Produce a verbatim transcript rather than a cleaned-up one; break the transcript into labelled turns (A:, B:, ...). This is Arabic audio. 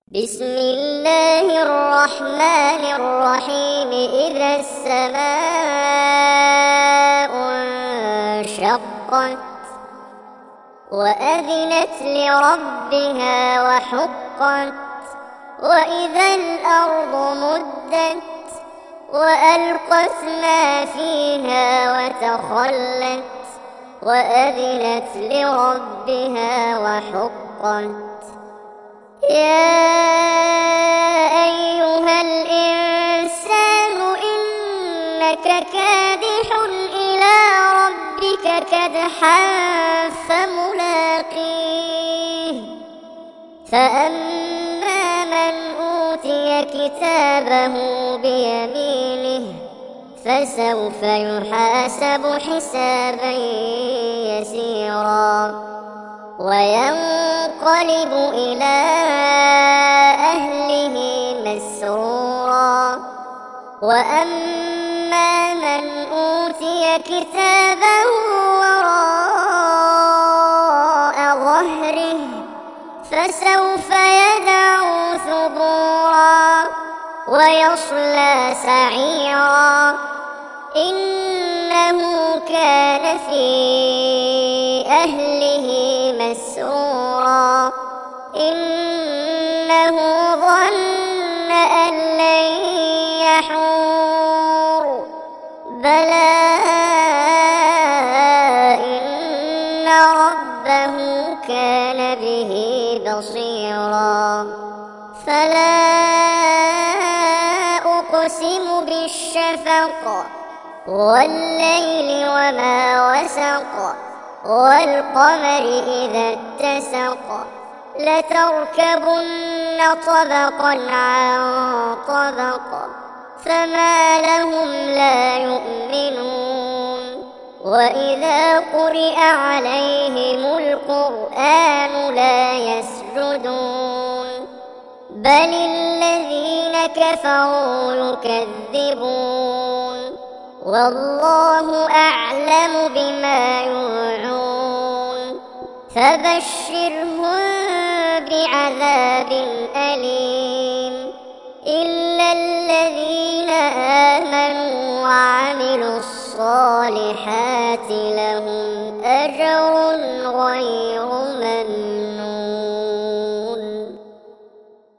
A: بسم الله الرحمن الرحيم. إذا السماء انشقت وأذنت لربها وحقت وإذا الأرض مدت وألقت ما فيها وتخلت وأذنت لربها وحقت. يا أيها الإنسان إنك كادح إلى ربك كدحا فملاقيه. فأما من أوتي كتابه بيمينه فسوف يحاسب حسابا يسيرا وينقلب إلى أهله مسرورا. وأما من أوتي كتابه وراء ظهره فسوف يدعو ثبورا ويصلى سعيرا إنه كان في أهله مسرورا إنه ظن أن لن يحور بلى إن ربه كان به بصيرا. فلا أقسم بالشفق والليل وما وسق والقمر إذا اتسق لتركبن طبقا عن طبق فما لهم لا يؤمنون. وإذا قرئ عليهم القرآن لا يسجدون بل الذين كفروا يكذبون والله أعلم بما يوعون. فبشرهم بعذاب أليم إلا الذين آمنوا وعملوا الصالحات لهم أجر غير ممنون.